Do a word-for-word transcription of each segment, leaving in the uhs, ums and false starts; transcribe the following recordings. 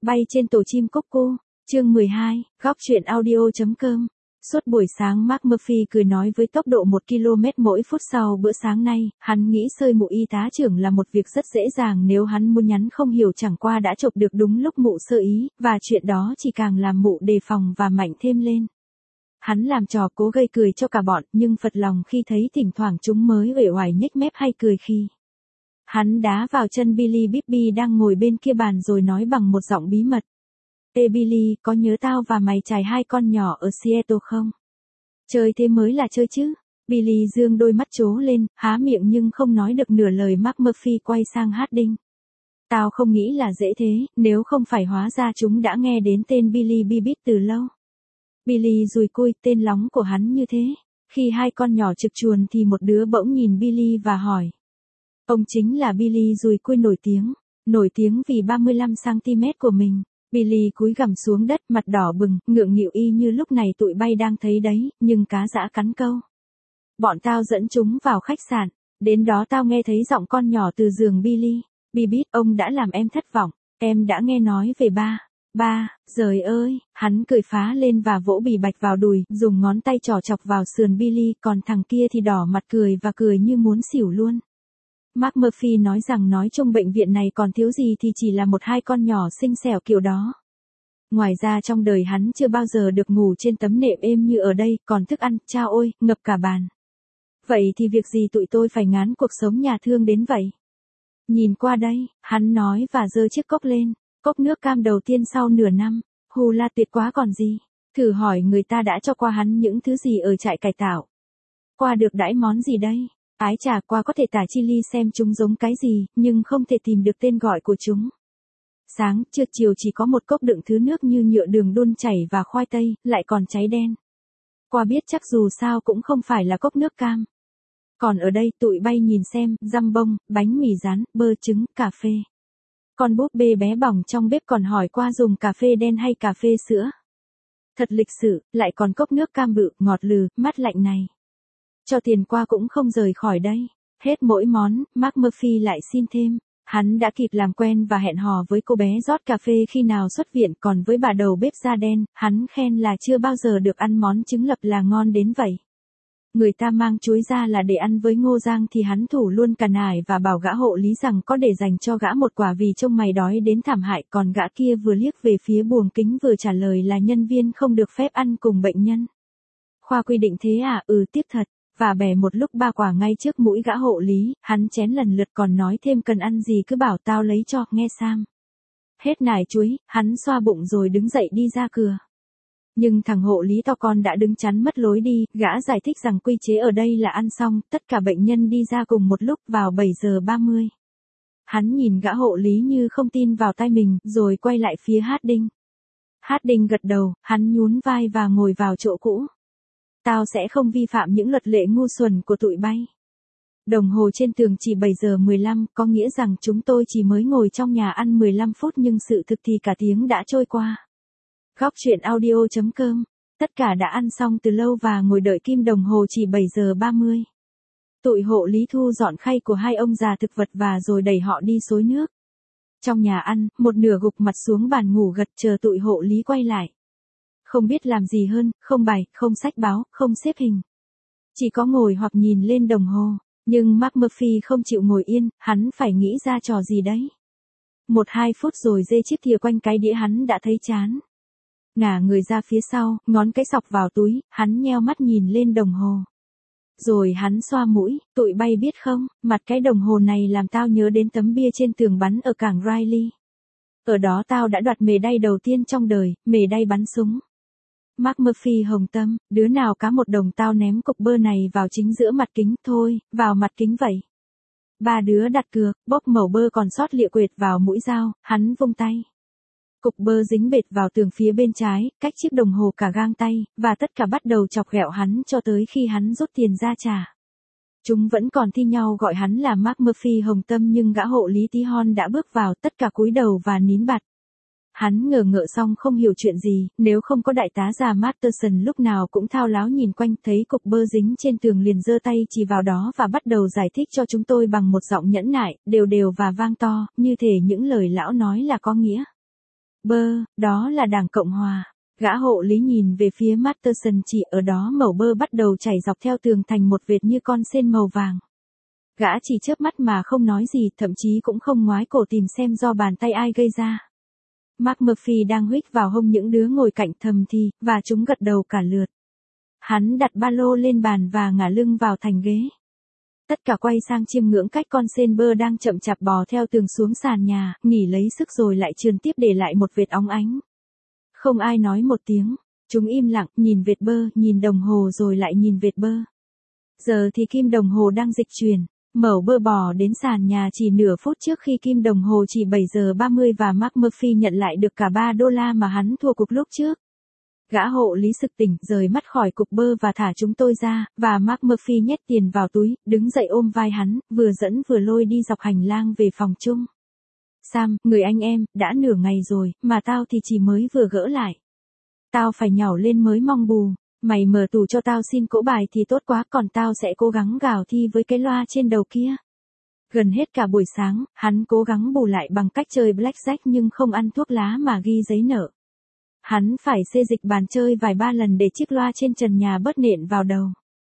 Bay trên tổ chim cúc cu, chương mười hai, góc truyện audio.com. Suốt buổi sáng Mark Murphy cười nói với tốc độ một ki lô mét mỗi phút sau bữa sáng nay, hắn nghĩ sơi mụ y tá trưởng là một việc rất dễ dàng nếu hắn muốn nhắn không hiểu chẳng qua đã chộp được đúng lúc mụ sơ ý, và chuyện đó chỉ càng làm mụ đề phòng và mạnh thêm lên. Hắn làm trò cố gây cười cho cả bọn, nhưng phật lòng khi thấy thỉnh thoảng chúng mới uể oải nhếch mép hay cười khi hắn đá vào chân Billy Bibby đang ngồi bên kia bàn rồi nói bằng một giọng bí mật. Ê Billy, có nhớ tao và mày chài hai con nhỏ ở Seattle không? Chơi thế mới là chơi chứ. Billy dương đôi mắt trố lên, há miệng nhưng không nói được nửa lời. Mark Murphy quay sang Harding. Tao không nghĩ là dễ thế, nếu không phải hóa ra chúng đã nghe đến tên Billy Bibby từ lâu. Billy rùi cui, tên lóng của hắn như thế. Khi hai con nhỏ trực chuồn thì một đứa bỗng nhìn Billy và hỏi. Ông chính là Billy rùi cui nổi tiếng, nổi tiếng vì ba mươi lăm xăng ti mét của mình. Billy cúi gằm xuống đất, mặt đỏ bừng, ngượng nghịu y như lúc này tụi bay đang thấy đấy, nhưng cá dã cắn câu. Bọn tao dẫn chúng vào khách sạn, đến đó tao nghe thấy giọng con nhỏ từ giường Billy. Bibby, ông đã làm em thất vọng, em đã nghe nói về ba. Ba, giời ơi, hắn cười phá lên và vỗ bì bạch vào đùi, dùng ngón tay trỏ chọc vào sườn Billy, còn thằng kia thì đỏ mặt cười và cười như muốn xỉu luôn. Mark Murphy nói rằng nói chung bệnh viện này còn thiếu gì thì chỉ là một hai con nhỏ xinh xẻo kiểu đó. Ngoài ra trong đời hắn chưa bao giờ được ngủ trên tấm nệm êm như ở đây, còn thức ăn, chao ôi, ngập cả bàn. Vậy thì việc gì tụi tôi phải ngán cuộc sống nhà thương đến vậy? Nhìn qua đây, hắn nói và giơ chiếc cốc lên, cốc nước cam đầu tiên sau nửa năm, hù la tuyệt quá còn gì. Thử hỏi người ta đã cho qua hắn những thứ gì ở trại cải tạo. Qua được đãi món gì đây? Ái chà, qua có thể tả chili xem chúng giống cái gì, nhưng không thể tìm được tên gọi của chúng. Sáng, trưa, chiều chỉ có một cốc đựng thứ nước như nhựa đường đun chảy và khoai tây, lại còn cháy đen. Qua biết chắc dù sao cũng không phải là cốc nước cam. Còn ở đây tụi bay nhìn xem, dăm bông, bánh mì rán, bơ trứng, cà phê. Con búp bê bé bỏng trong bếp còn hỏi qua dùng cà phê đen hay cà phê sữa. Thật lịch sự, lại còn cốc nước cam bự, ngọt lừ, mát lạnh này. Cho tiền qua cũng không rời khỏi đây. Hết mỗi món, Mark Murphy lại xin thêm. Hắn đã kịp làm quen và hẹn hò với cô bé rót cà phê khi nào xuất viện, còn với bà đầu bếp da đen, hắn khen là chưa bao giờ được ăn món trứng lập là ngon đến vậy. Người ta mang chuối ra là để ăn với ngô rang thì hắn thủ luôn cả nải và bảo gã hộ lý rằng có để dành cho gã một quả vì trông mày đói đến thảm hại, còn gã kia vừa liếc về phía buồng kính vừa trả lời là nhân viên không được phép ăn cùng bệnh nhân. Khoa quy định thế à? Ừ, tiếp thật. Và bẻ một lúc ba quả ngay trước mũi gã hộ lý, hắn chén lần lượt còn nói thêm cần ăn gì cứ bảo tao lấy cho, nghe Sam. Hết nải chuối, hắn xoa bụng rồi đứng dậy đi ra cửa. Nhưng thằng hộ lý to con đã đứng chắn mất lối đi, gã giải thích rằng quy chế ở đây là ăn xong, tất cả bệnh nhân đi ra cùng một lúc vào bảy giờ ba mươi. Hắn nhìn gã hộ lý như không tin vào tai mình, rồi quay lại phía Harding. Harding gật đầu, hắn nhún vai và ngồi vào chỗ cũ. Tao sẽ không vi phạm những luật lệ ngu xuẩn của tụi bay. Đồng hồ trên tường chỉ bảy giờ mười lăm, có nghĩa rằng chúng tôi chỉ mới ngồi trong nhà ăn mười lăm phút nhưng sự thực thì cả tiếng đã trôi qua. Góc truyện audio.com. Tất cả đã ăn xong từ lâu và ngồi đợi kim đồng hồ chỉ bảy giờ ba mươi. Tụi hộ lý thu dọn khay của hai ông già thực vật và rồi đẩy họ đi xối nước. Trong nhà ăn, một nửa gục mặt xuống bàn ngủ gật chờ tụi hộ lý quay lại. Không biết làm gì hơn, không bài, không sách báo, không xếp hình. Chỉ có ngồi hoặc nhìn lên đồng hồ. Nhưng Mark Murphy không chịu ngồi yên, hắn phải nghĩ ra trò gì đấy. Một hai phút rồi dê chiếc thìa quanh cái đĩa hắn đã thấy chán. Ngả người ra phía sau, ngón cái sọc vào túi, hắn nheo mắt nhìn lên đồng hồ. Rồi hắn xoa mũi, tụi bay biết không, mặt cái đồng hồ này làm tao nhớ đến tấm bia trên tường bắn ở cảng Riley. Ở đó tao đã đoạt mề đay đầu tiên trong đời, mề đay bắn súng. Mark Murphy hồng tâm, đứa nào cá một đồng tao ném cục bơ này vào chính giữa mặt kính, thôi, vào mặt kính vậy. Ba đứa đặt cược, bóp mẩu bơ còn sót lịa quệt vào mũi dao, hắn vung tay. Cục bơ dính bệt vào tường phía bên trái, cách chiếc đồng hồ cả gang tay, và tất cả bắt đầu chọc ghẹo hắn cho tới khi hắn rút tiền ra trả. Chúng vẫn còn thi nhau gọi hắn là Mark Murphy hồng tâm nhưng gã hộ lý tí hon đã bước vào, tất cả cúi đầu và nín bặt. Hắn ngờ ngợ xong không hiểu chuyện gì, nếu không có đại tá già Masterson lúc nào cũng thao láo nhìn quanh thấy cục bơ dính trên tường liền giơ tay chỉ vào đó và bắt đầu giải thích cho chúng tôi bằng một giọng nhẫn nại, đều đều và vang to, như thể những lời lão nói là có nghĩa. Bơ, đó là Đảng Cộng Hòa. Gã hộ lý nhìn về phía Matterson, chỉ ở đó mẩu bơ bắt đầu chảy dọc theo tường thành một vệt như con sên màu vàng. Gã chỉ chớp mắt mà không nói gì, thậm chí cũng không ngoái cổ tìm xem do bàn tay ai gây ra. McMurphy đang huých vào hông những đứa ngồi cạnh thầm thì, và chúng gật đầu cả lượt. Hắn đặt ba lô lên bàn và ngả lưng vào thành ghế. Tất cả quay sang chiêm ngưỡng cách con sên bơ đang chậm chạp bò theo tường xuống sàn nhà, nghỉ lấy sức rồi lại trườn tiếp để lại một vệt óng ánh. Không ai nói một tiếng, chúng im lặng, nhìn vệt bơ, nhìn đồng hồ rồi lại nhìn vệt bơ. Giờ thì kim đồng hồ đang dịch chuyển, mẩu bơ bò đến sàn nhà chỉ nửa phút trước khi kim đồng hồ chỉ bảy giờ ba mươi và McMurphy nhận lại được cả ba đô la mà hắn thua cuộc lúc trước. Gã hộ lý sực tỉnh, rời mắt khỏi cục bơ và thả chúng tôi ra, và McMurphy nhét tiền vào túi, đứng dậy ôm vai hắn, vừa dẫn vừa lôi đi dọc hành lang về phòng chung. Sam, người anh em, đã nửa ngày rồi, mà tao thì chỉ mới vừa gỡ lại. Tao phải nhàu lên mới mong bù, mày mở tủ cho tao xin cỗ bài thì tốt quá, còn tao sẽ cố gắng gào thi với cái loa trên đầu kia. Gần hết cả buổi sáng, hắn cố gắng bù lại bằng cách chơi blackjack nhưng không ăn thuốc lá mà ghi giấy nợ. Hắn phải xê dịch bàn chơi vài ba lần để chiếc loa trên trần nhà bớt nện vào đầu.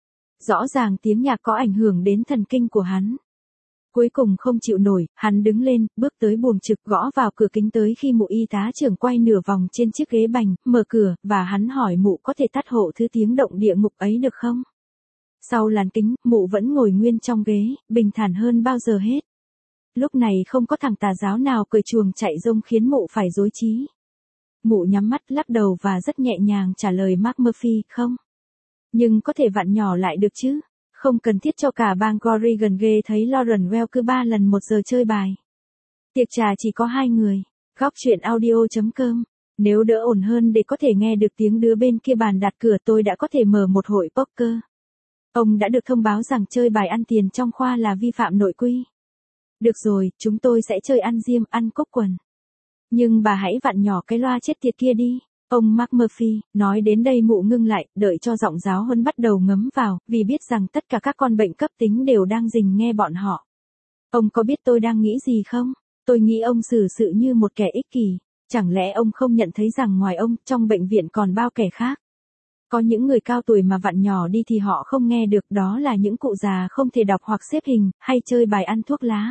Rõ ràng tiếng nhạc có ảnh hưởng đến thần kinh của hắn. Cuối cùng không chịu nổi, hắn đứng lên, bước tới buồng trực, gõ vào cửa kính tới khi mụ y tá trưởng quay nửa vòng trên chiếc ghế bành, mở cửa, và hắn hỏi mụ có thể tắt hộ thứ tiếng động địa ngục ấy được không? Sau làn kính, mụ vẫn ngồi nguyên trong ghế, bình thản hơn bao giờ hết. Lúc này không có thằng tà giáo nào cởi chuồng chạy rông khiến mụ phải rối trí. Mụ nhắm mắt, lắc đầu và rất nhẹ nhàng trả lời McMurphy, không. Nhưng có thể vặn nhỏ lại được chứ. Không cần thiết cho cả bang Oregon ghê thấy Lauren Well cứ ba lần một giờ chơi bài. Tiệc trà chỉ có hai người. Góc chuyện audio chấm com. Nếu đỡ ổn hơn để có thể nghe được tiếng đứa bên kia bàn đặt cửa, tôi đã có thể mở một hội poker. Ông đã được thông báo rằng chơi bài ăn tiền trong khoa là vi phạm nội quy. Được rồi, chúng tôi sẽ chơi ăn diêm, ăn cốc quần. Nhưng bà hãy vặn nhỏ cái loa chết tiệt kia đi. Ông McMurphy, nói đến đây mụ ngưng lại, đợi cho giọng giáo huấn bắt đầu ngấm vào, vì biết rằng tất cả các con bệnh cấp tính đều đang rình nghe bọn họ. Ông có biết tôi đang nghĩ gì không? Tôi nghĩ ông xử sự như một kẻ ích kỷ. Chẳng lẽ ông không nhận thấy rằng ngoài ông, trong bệnh viện còn bao kẻ khác? Có những người cao tuổi mà vặn nhỏ đi thì họ không nghe được, đó là những cụ già không thể đọc hoặc xếp hình, hay chơi bài ăn thuốc lá.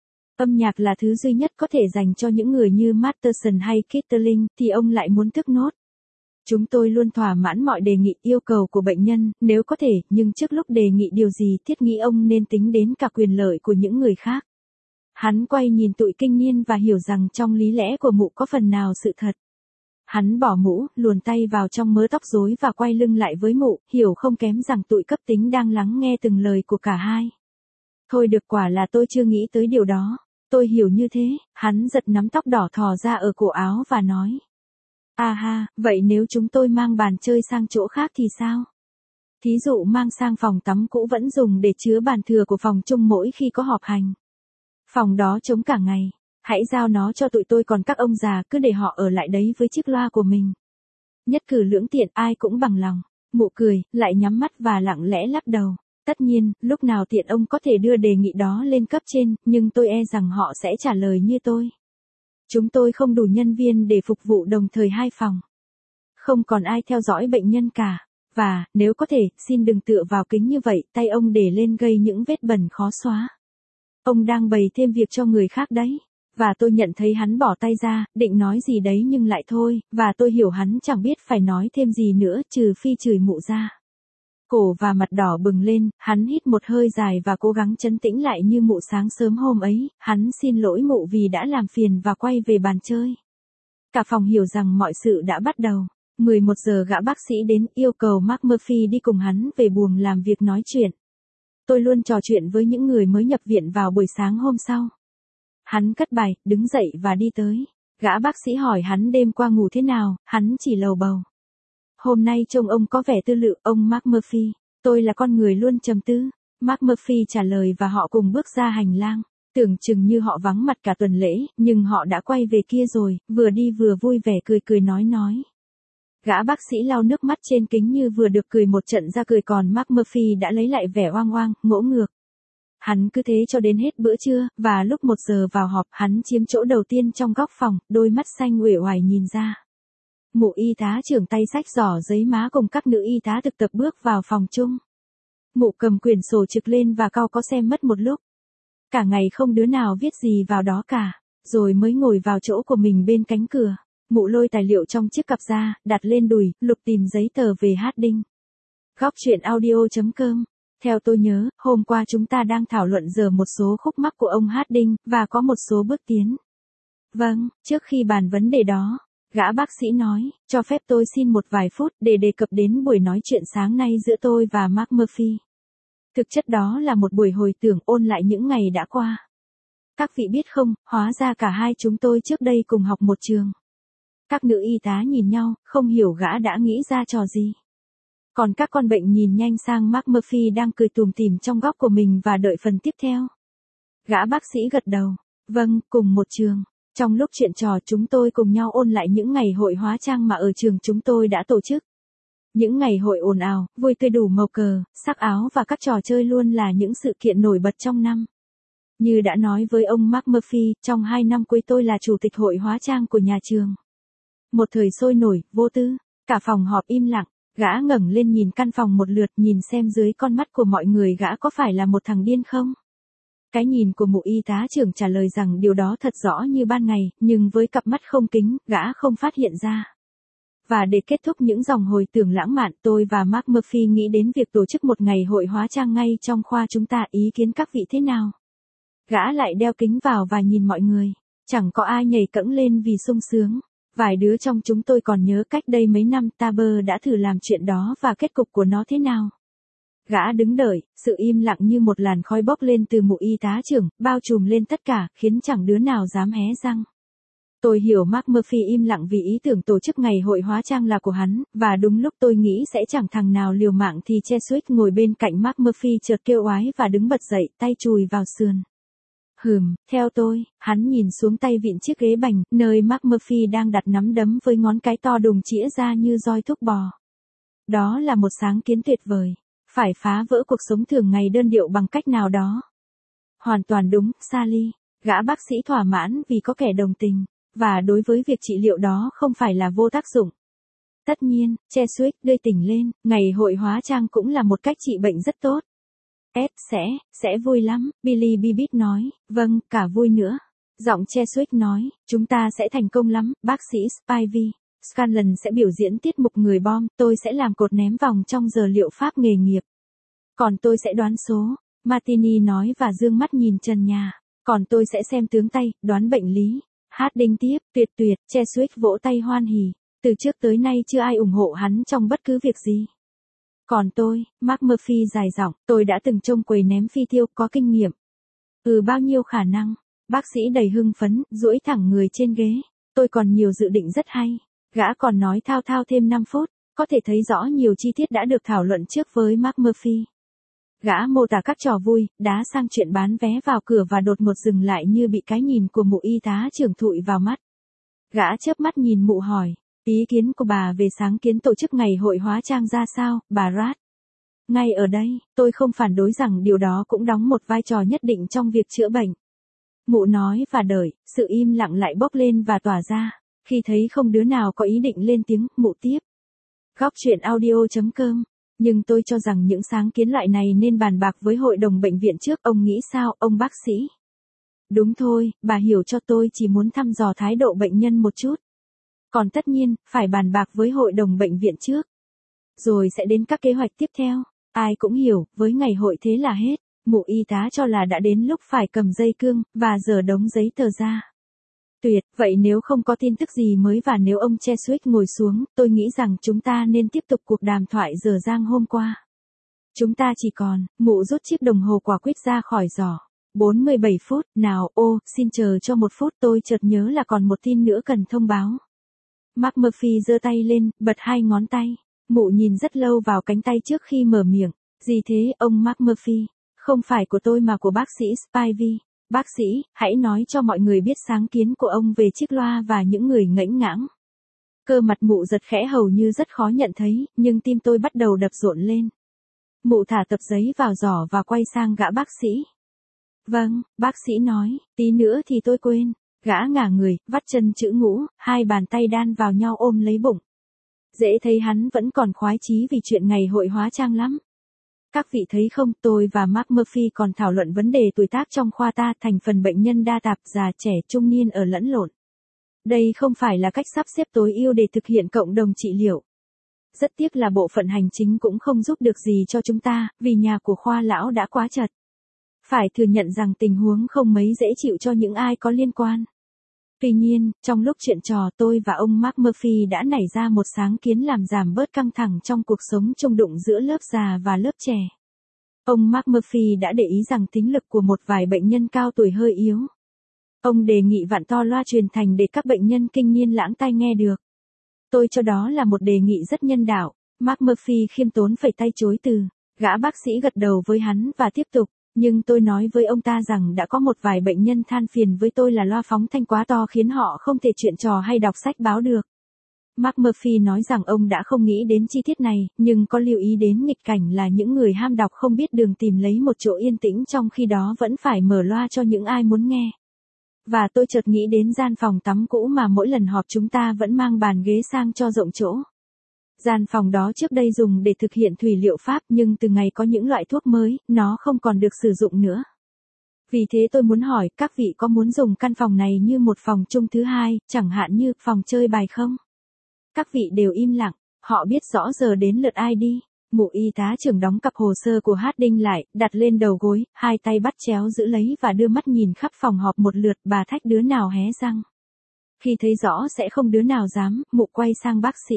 Âm nhạc là thứ duy nhất có thể dành cho những người như Matterson hay Kitterling, thì ông lại muốn thức nốt. Chúng tôi luôn thỏa mãn mọi đề nghị yêu cầu của bệnh nhân, nếu có thể, nhưng trước lúc đề nghị điều gì thiết nghĩ ông nên tính đến cả quyền lợi của những người khác. Hắn quay nhìn tụi kinh niên và hiểu rằng trong lý lẽ của mụ có phần nào sự thật. Hắn bỏ mũ, luồn tay vào trong mớ tóc rối và quay lưng lại với mụ, hiểu không kém rằng tụi cấp tính đang lắng nghe từng lời của cả hai. Thôi được, quả là tôi chưa nghĩ tới điều đó. Tôi hiểu như thế. Hắn giật nắm tóc đỏ thò ra ở cổ áo và nói. À ha, vậy nếu chúng tôi mang bàn chơi sang chỗ khác thì sao? Thí dụ mang sang phòng tắm cũ vẫn dùng để chứa bàn thừa của phòng chung mỗi khi có họp hành. Phòng đó trống cả ngày. Hãy giao nó cho tụi tôi, còn các ông già cứ để họ ở lại đấy với chiếc loa của mình. Nhất cử lưỡng tiện, ai cũng bằng lòng. Mụ cười, lại nhắm mắt và lặng lẽ lắc đầu. Tất nhiên, lúc nào tiện ông có thể đưa đề nghị đó lên cấp trên, nhưng tôi e rằng họ sẽ trả lời như tôi. Chúng tôi không đủ nhân viên để phục vụ đồng thời hai phòng. Không còn ai theo dõi bệnh nhân cả. Và, nếu có thể, xin đừng tựa vào kính như vậy, tay ông để lên gây những vết bẩn khó xóa. Ông đang bày thêm việc cho người khác đấy. Và tôi nhận thấy hắn bỏ tay ra, định nói gì đấy nhưng lại thôi, và tôi hiểu hắn chẳng biết phải nói thêm gì nữa trừ phi chửi mụ ra. Cổ và mặt đỏ bừng lên, hắn hít một hơi dài và cố gắng trấn tĩnh lại như mụ sáng sớm hôm ấy, hắn xin lỗi mụ vì đã làm phiền và quay về bàn chơi. Cả phòng hiểu rằng mọi sự đã bắt đầu. mười một giờ gã bác sĩ đến, yêu cầu McMurphy đi cùng hắn về buồng làm việc nói chuyện. Tôi luôn trò chuyện với những người mới nhập viện vào buổi sáng hôm sau. Hắn cất bài, đứng dậy và đi tới. Gã bác sĩ hỏi hắn đêm qua ngủ thế nào, hắn chỉ lầu bầu. Hôm nay trông ông có vẻ tư lự, ông McMurphy. Tôi là con người luôn trầm tư. McMurphy trả lời và họ cùng bước ra hành lang. Tưởng chừng như họ vắng mặt cả tuần lễ, nhưng họ đã quay về kia rồi, vừa đi vừa vui vẻ cười cười nói nói. Gã bác sĩ lau nước mắt trên kính như vừa được cười một trận ra cười, còn McMurphy đã lấy lại vẻ oang oang, ngỗ ngược. Hắn cứ thế cho đến hết bữa trưa, và lúc một giờ vào họp, hắn chiếm chỗ đầu tiên trong góc phòng, đôi mắt xanh uể oải nhìn ra. Mụ y tá trưởng tay xách giỏ giấy má cùng các nữ y tá thực tập bước vào phòng chung. Mụ cầm quyển sổ trực lên và cau có xem mất một lúc. Cả ngày không đứa nào viết gì vào đó cả, rồi mới ngồi vào chỗ của mình bên cánh cửa. Mụ lôi tài liệu trong chiếc cặp ra, đặt lên đùi, lục tìm giấy tờ về Harding. Góc chuyện audio chấm com. Theo tôi nhớ, hôm qua chúng ta đang thảo luận giờ một số khúc mắc của ông Harding, và có một số bước tiến. Vâng, trước khi bàn vấn đề đó, gã bác sĩ nói, cho phép tôi xin một vài phút để đề cập đến buổi nói chuyện sáng nay giữa tôi và Mark Murphy. Thực chất đó là một buổi hồi tưởng ôn lại những ngày đã qua. Các vị biết không, hóa ra cả hai chúng tôi trước đây cùng học một trường. Các nữ y tá nhìn nhau, không hiểu gã đã nghĩ ra trò gì. Còn các con bệnh nhìn nhanh sang Mark Murphy đang cười tủm tỉm trong góc của mình và đợi phần tiếp theo. Gã bác sĩ gật đầu. Vâng, cùng một trường. Trong lúc chuyện trò chúng tôi cùng nhau ôn lại những ngày hội hóa trang mà ở trường chúng tôi đã tổ chức. Những ngày hội ồn ào, vui tươi đủ màu cờ, sắc áo và các trò chơi luôn là những sự kiện nổi bật trong năm. Như đã nói với ông Mark Murphy, trong hai năm cuối tôi là chủ tịch hội hóa trang của nhà trường. Một thời sôi nổi, vô tư, cả phòng họp im lặng, gã ngẩng lên nhìn căn phòng một lượt, nhìn xem dưới con mắt của mọi người gã có phải là một thằng điên không? Cái nhìn của mụ y tá trưởng trả lời rằng điều đó thật rõ như ban ngày, nhưng với cặp mắt không kính, gã không phát hiện ra. Và để kết thúc những dòng hồi tưởng lãng mạn, tôi và Mark Murphy nghĩ đến việc tổ chức một ngày hội hóa trang ngay trong khoa chúng ta, ý kiến các vị thế nào? Gã lại đeo kính vào và nhìn mọi người. Chẳng có ai nhảy cẫng lên vì sung sướng. Vài đứa trong chúng tôi còn nhớ cách đây mấy năm Taber đã thử làm chuyện đó và kết cục của nó thế nào. Gã đứng đợi, sự im lặng như một làn khói bốc lên từ mụ y tá trưởng, bao trùm lên tất cả, khiến chẳng đứa nào dám hé răng. Tôi hiểu Mark Murphy im lặng vì ý tưởng tổ chức ngày hội hóa trang là của hắn, và đúng lúc tôi nghĩ sẽ chẳng thằng nào liều mạng thì Cheswick ngồi bên cạnh Mark Murphy chợt kêu oái và đứng bật dậy, tay chùi vào sườn. Hừm, theo tôi, hắn nhìn xuống tay vịn chiếc ghế bành, nơi Mark Murphy đang đặt nắm đấm với ngón cái to đùng chĩa ra như roi thúc bò. Đó là một sáng kiến tuyệt vời. Phải phá vỡ cuộc sống thường ngày đơn điệu bằng cách nào đó. Hoàn toàn đúng, Sally. Gã bác sĩ thỏa mãn vì có kẻ đồng tình. Và đối với việc trị liệu đó không phải là vô tác dụng. Tất nhiên, Cheswick đưa tỉnh lên, ngày hội hóa trang cũng là một cách trị bệnh rất tốt. Ed sẽ, sẽ vui lắm, Billy Bibbit nói, vâng, cả vui nữa. Giọng Cheswick nói, chúng ta sẽ thành công lắm, bác sĩ Spivey. Scanlon sẽ biểu diễn tiết mục người bom, tôi sẽ làm cột ném vòng trong giờ liệu pháp nghề nghiệp. Còn tôi sẽ đoán số, Martini nói và dương mắt nhìn trần nhà. Còn tôi sẽ xem tướng tay, đoán bệnh lý. Harding tiếp, tuyệt tuyệt, Cheswick vỗ tay hoan hỉ. Từ trước tới nay chưa ai ủng hộ hắn trong bất cứ việc gì. Còn tôi, Mark Murphy dài giọng, tôi đã từng trông quầy ném phi tiêu, có kinh nghiệm. Ừ, bao nhiêu khả năng. Bác sĩ đầy hưng phấn, duỗi thẳng người trên ghế. Tôi còn nhiều dự định rất hay. Gã còn nói thao thao thêm năm phút, có thể thấy rõ nhiều chi tiết đã được thảo luận trước với Mark Murphy. Gã mô tả các trò vui, đá sang chuyện bán vé vào cửa và đột ngột dừng lại như bị cái nhìn của mụ y tá trưởng thụi vào mắt. Gã chớp mắt nhìn mụ hỏi, ý kiến của bà về sáng kiến tổ chức ngày hội hóa trang ra sao, bà Rath? Ngay ở đây, tôi không phản đối rằng điều đó cũng đóng một vai trò nhất định trong việc chữa bệnh. Mụ nói và đợi, sự im lặng lại bốc lên và tỏa ra. Khi thấy không đứa nào có ý định lên tiếng, mụ tiếp. Góc chuyện audio chấm com. Nhưng tôi cho rằng những sáng kiến loại này nên bàn bạc với hội đồng bệnh viện trước, ông nghĩ sao, ông bác sĩ? Đúng thôi, bà hiểu cho tôi chỉ muốn thăm dò thái độ bệnh nhân một chút. Còn tất nhiên, phải bàn bạc với hội đồng bệnh viện trước. Rồi sẽ đến các kế hoạch tiếp theo. Ai cũng hiểu, với ngày hội thế là hết. Mụ y tá cho là đã đến lúc phải cầm dây cương, và giở đống giấy tờ ra. Tuyệt, vậy nếu không có tin tức gì mới và nếu ông Cheswick ngồi xuống, tôi nghĩ rằng chúng ta nên tiếp tục cuộc đàm thoại dở dang hôm qua. Chúng ta chỉ còn, mụ rút chiếc đồng hồ quả quýt ra khỏi giỏ. bốn mươi bảy phút, nào, ô, xin chờ cho một phút, tôi chợt nhớ là còn một tin nữa cần thông báo. Mark Murphy giơ tay lên, bật hai ngón tay. Mụ nhìn rất lâu vào cánh tay trước khi mở miệng. Gì thế, ông Mark Murphy? Không phải của tôi mà của bác sĩ Spivey. Bác sĩ, hãy nói cho mọi người biết sáng kiến của ông về chiếc loa và những người ngẫnh ngãng. Cơ mặt mụ giật khẽ hầu như rất khó nhận thấy, nhưng tim tôi bắt đầu đập rộn lên. Mụ thả tập giấy vào giỏ và quay sang gã bác sĩ. Vâng, bác sĩ nói, tí nữa thì tôi quên. Gã ngả người, vắt chân chữ ngũ, hai bàn tay đan vào nhau ôm lấy bụng. Dễ thấy hắn vẫn còn khoái chí vì chuyện ngày hội hóa trang lắm. Các vị thấy không, tôi và Mark Murphy còn thảo luận vấn đề tuổi tác trong khoa ta, thành phần bệnh nhân đa tạp, già trẻ trung niên ở lẫn lộn. Đây không phải là cách sắp xếp tối ưu để thực hiện cộng đồng trị liệu. Rất tiếc là bộ phận hành chính cũng không giúp được gì cho chúng ta, vì nhà của khoa lão đã quá chật. Phải thừa nhận rằng tình huống không mấy dễ chịu cho những ai có liên quan. Tuy nhiên, trong lúc chuyện trò tôi và ông Mark Murphy đã nảy ra một sáng kiến làm giảm bớt căng thẳng trong cuộc sống chung đụng giữa lớp già và lớp trẻ. Ông Mark Murphy đã để ý rằng tính lực của một vài bệnh nhân cao tuổi hơi yếu. Ông đề nghị vặn to loa truyền thành để các bệnh nhân kinh niên lãng tai nghe được. Tôi cho đó là một đề nghị rất nhân đạo. Mark Murphy khiêm tốn phẩy tay chối từ. Gã bác sĩ gật đầu với hắn và tiếp tục. Nhưng tôi nói với ông ta rằng đã có một vài bệnh nhân than phiền với tôi là loa phóng thanh quá to khiến họ không thể chuyện trò hay đọc sách báo được. Mark Murphy nói rằng ông đã không nghĩ đến chi tiết này, nhưng có lưu ý đến nghịch cảnh là những người ham đọc không biết đường tìm lấy một chỗ yên tĩnh trong khi đó vẫn phải mở loa cho những ai muốn nghe. Và tôi chợt nghĩ đến gian phòng tắm cũ mà mỗi lần họp chúng ta vẫn mang bàn ghế sang cho rộng chỗ. Gian phòng đó trước đây dùng để thực hiện thủy liệu pháp nhưng từ ngày có những loại thuốc mới, nó không còn được sử dụng nữa. Vì thế tôi muốn hỏi các vị có muốn dùng căn phòng này như một phòng chung thứ hai, chẳng hạn như phòng chơi bài không? Các vị đều im lặng, họ biết rõ giờ đến lượt ai đi. Mụ y tá trưởng đóng cặp hồ sơ của Harding lại, đặt lên đầu gối, hai tay bắt chéo giữ lấy và đưa mắt nhìn khắp phòng họp một lượt, bà thách đứa nào hé răng. Khi thấy rõ sẽ không đứa nào dám, mụ quay sang bác sĩ.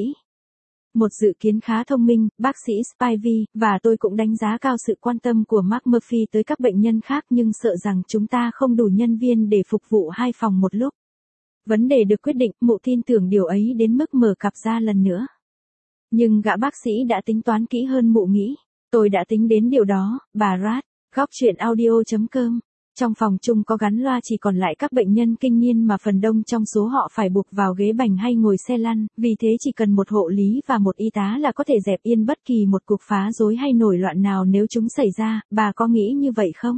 Một dự kiến khá thông minh, bác sĩ Spivey, và tôi cũng đánh giá cao sự quan tâm của Mark Murphy tới các bệnh nhân khác nhưng sợ rằng chúng ta không đủ nhân viên để phục vụ hai phòng một lúc. Vấn đề được quyết định, mụ tin tưởng điều ấy đến mức mở cặp ra lần nữa. Nhưng gã bác sĩ đã tính toán kỹ hơn mụ nghĩ. Tôi đã tính đến điều đó, bà Rat, góc chuyện audio chấm com. Trong phòng chung có gắn loa chỉ còn lại các bệnh nhân kinh niên mà phần đông trong số họ phải buộc vào ghế bành hay ngồi xe lăn, vì thế chỉ cần một hộ lý và một y tá là có thể dẹp yên bất kỳ một cuộc phá rối hay nổi loạn nào nếu chúng xảy ra, bà có nghĩ như vậy không?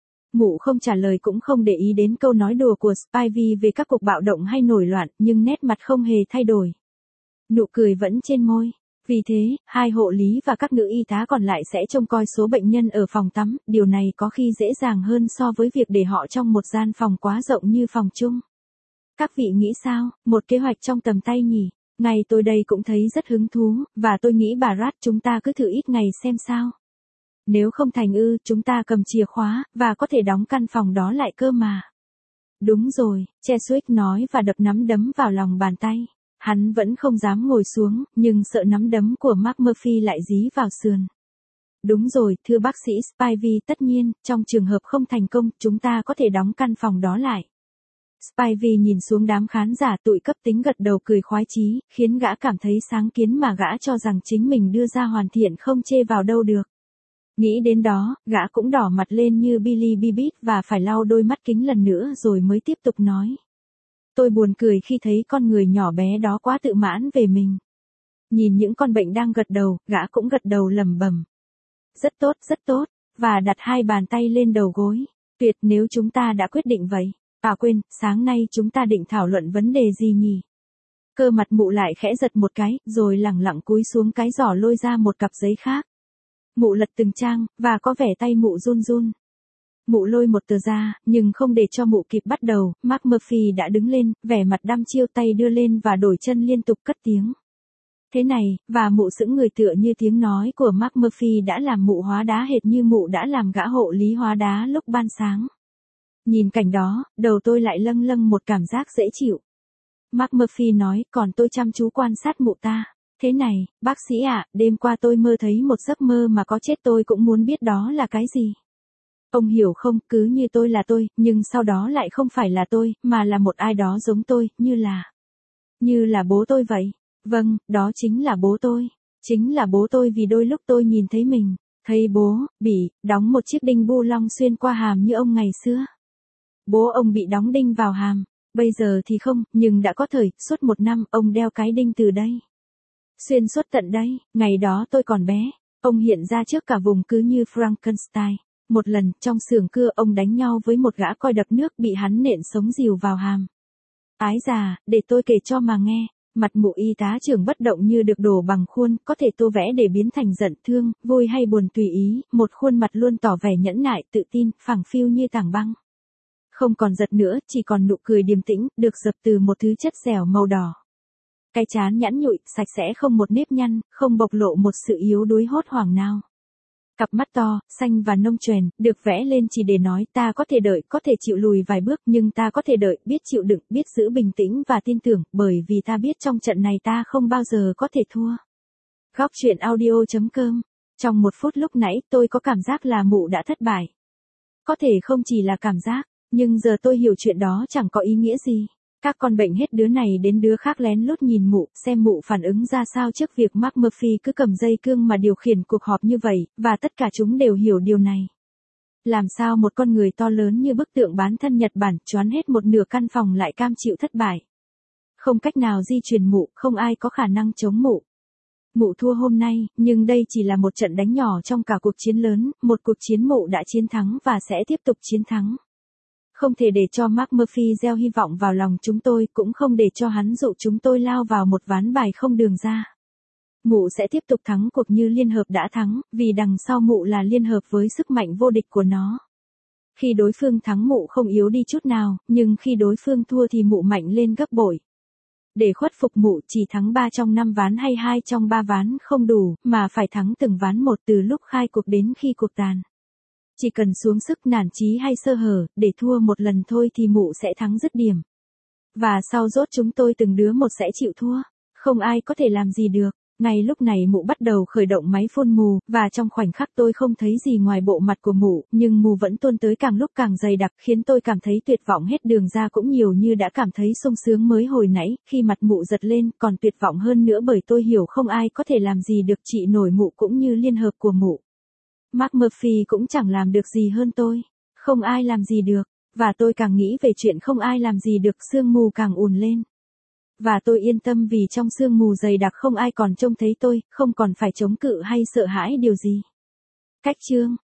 Mụ không trả lời cũng không để ý đến câu nói đùa của Spivey về các cuộc bạo động hay nổi loạn, nhưng nét mặt không hề thay đổi. Nụ cười vẫn trên môi. Vì thế, hai hộ lý và các nữ y tá còn lại sẽ trông coi số bệnh nhân ở phòng tắm, điều này có khi dễ dàng hơn so với việc để họ trong một gian phòng quá rộng như phòng chung. Các vị nghĩ sao, một kế hoạch trong tầm tay nhỉ? Ngày tôi đây cũng thấy rất hứng thú, và tôi nghĩ bà Rat chúng ta cứ thử ít ngày xem sao. Nếu không thành ư, chúng ta cầm chìa khóa, và có thể đóng căn phòng đó lại cơ mà. Đúng rồi, Cheswick nói và đập nắm đấm vào lòng bàn tay. Hắn vẫn không dám ngồi xuống, nhưng sợ nắm đấm của Mark Murphy lại dí vào sườn. Đúng rồi, thưa bác sĩ Spivey, tất nhiên, trong trường hợp không thành công, chúng ta có thể đóng căn phòng đó lại. Spivey nhìn xuống đám khán giả tụi cấp tính gật đầu cười khoái chí, khiến gã cảm thấy sáng kiến mà gã cho rằng chính mình đưa ra hoàn thiện không chê vào đâu được. Nghĩ đến đó, gã cũng đỏ mặt lên như Billy Bibbit và phải lau đôi mắt kính lần nữa rồi mới tiếp tục nói. Tôi buồn cười khi thấy con người nhỏ bé đó quá tự mãn về mình. Nhìn những con bệnh đang gật đầu, gã cũng gật đầu lẩm bẩm. Rất tốt, rất tốt, và đặt hai bàn tay lên đầu gối. Tuyệt nếu chúng ta đã quyết định vậy. À quên, sáng nay chúng ta định thảo luận vấn đề gì nhỉ? Cơ mặt mụ lại khẽ giật một cái, rồi lẳng lặng cúi xuống cái giỏ lôi ra một cặp giấy khác. Mụ lật từng trang, và có vẻ tay mụ run run. Mụ lôi một tờ ra, nhưng không để cho mụ kịp bắt đầu, Mark Murphy đã đứng lên, vẻ mặt đăm chiêu tay đưa lên và đổi chân liên tục cất tiếng. Thế này, và mụ sững người tựa như tiếng nói của Mark Murphy đã làm mụ hóa đá hệt như mụ đã làm gã hộ lý hóa đá lúc ban sáng. Nhìn cảnh đó, đầu tôi lại lâng lâng một cảm giác dễ chịu. Mark Murphy nói, còn tôi chăm chú quan sát mụ ta. Thế này, bác sĩ ạ, đêm qua tôi mơ thấy một giấc mơ mà có chết tôi cũng muốn biết đó là cái gì. Ông hiểu không, cứ như tôi là tôi, nhưng sau đó lại không phải là tôi, mà là một ai đó giống tôi, như là... Như là bố tôi vậy. Vâng, đó chính là bố tôi. Chính là bố tôi vì đôi lúc tôi nhìn thấy mình, thấy bố, bị, đóng một chiếc đinh bu long xuyên qua hàm như ông ngày xưa. Bố ông bị đóng đinh vào hàm, bây giờ thì không, nhưng đã có thời, suốt một năm, ông đeo cái đinh từ đây. Xuyên suốt tận đây, ngày đó tôi còn bé, ông hiện ra trước cả vùng cứ như Frankenstein. Một lần, trong xưởng cưa ông đánh nhau với một gã coi đập nước bị hắn nện sống dìu vào hàm. Ái già, để tôi kể cho mà nghe. Mặt mụ y tá trưởng bất động như được đổ bằng khuôn, có thể tô vẽ để biến thành giận thương, vui hay buồn tùy ý, một khuôn mặt luôn tỏ vẻ nhẫn nại, tự tin, phẳng phiu như tảng băng. Không còn giật nữa, chỉ còn nụ cười điềm tĩnh, được dập từ một thứ chất dẻo màu đỏ. Cái trán nhẵn nhụi, sạch sẽ không một nếp nhăn, không bộc lộ một sự yếu đuối hốt hoảng nào. Cặp mắt to, xanh và nông choèn, được vẽ lên chỉ để nói ta có thể đợi, có thể chịu lùi vài bước, nhưng ta có thể đợi, biết chịu đựng, biết giữ bình tĩnh và tin tưởng, bởi vì ta biết trong trận này ta không bao giờ có thể thua. Góc truyện audio chấm com. Trong một phút lúc nãy tôi có cảm giác là mụ đã thất bại. Có thể không chỉ là cảm giác, nhưng giờ tôi hiểu chuyện đó chẳng có ý nghĩa gì. Các con bệnh hết đứa này đến đứa khác lén lút nhìn mụ, xem mụ phản ứng ra sao trước việc Mark Murphy cứ cầm dây cương mà điều khiển cuộc họp như vậy, và tất cả chúng đều hiểu điều này. Làm sao một con người to lớn như bức tượng bán thân Nhật Bản choán hết một nửa căn phòng lại cam chịu thất bại. Không cách nào di chuyển mụ, không ai có khả năng chống mụ. Mụ thua hôm nay, nhưng đây chỉ là một trận đánh nhỏ trong cả cuộc chiến lớn, một cuộc chiến mụ đã chiến thắng và sẽ tiếp tục chiến thắng. Không thể để cho Mark Murphy gieo hy vọng vào lòng chúng tôi, cũng không để cho hắn dụ chúng tôi lao vào một ván bài không đường ra. Mụ sẽ tiếp tục thắng cuộc như liên hợp đã thắng, vì đằng sau mụ là liên hợp với sức mạnh vô địch của nó. Khi đối phương thắng mụ không yếu đi chút nào, nhưng khi đối phương thua thì mụ mạnh lên gấp bội. Để khuất phục mụ chỉ thắng ba trong năm ván hay hai trong ba ván không đủ, mà phải thắng từng ván một từ lúc khai cuộc đến khi cuộc tàn. Chỉ cần xuống sức nản chí hay sơ hở, để thua một lần thôi thì mụ sẽ thắng dứt điểm. Và sau rốt chúng tôi từng đứa một sẽ chịu thua. Không ai có thể làm gì được. Ngay lúc này mụ bắt đầu khởi động máy phun mù, và trong khoảnh khắc tôi không thấy gì ngoài bộ mặt của mụ, nhưng mù vẫn tuôn tới càng lúc càng dày đặc, khiến tôi cảm thấy tuyệt vọng hết đường ra cũng nhiều như đã cảm thấy sung sướng mới hồi nãy, khi mặt mụ giật lên, còn tuyệt vọng hơn nữa bởi tôi hiểu không ai có thể làm gì được trị nổi mụ cũng như liên hợp của mụ. Mark Murphy cũng chẳng làm được gì hơn tôi. Không ai làm gì được. Và tôi càng nghĩ về chuyện không ai làm gì được, sương mù càng ùn lên. Và tôi yên tâm vì trong sương mù dày đặc không ai còn trông thấy tôi, không còn phải chống cự hay sợ hãi điều gì. Cách chương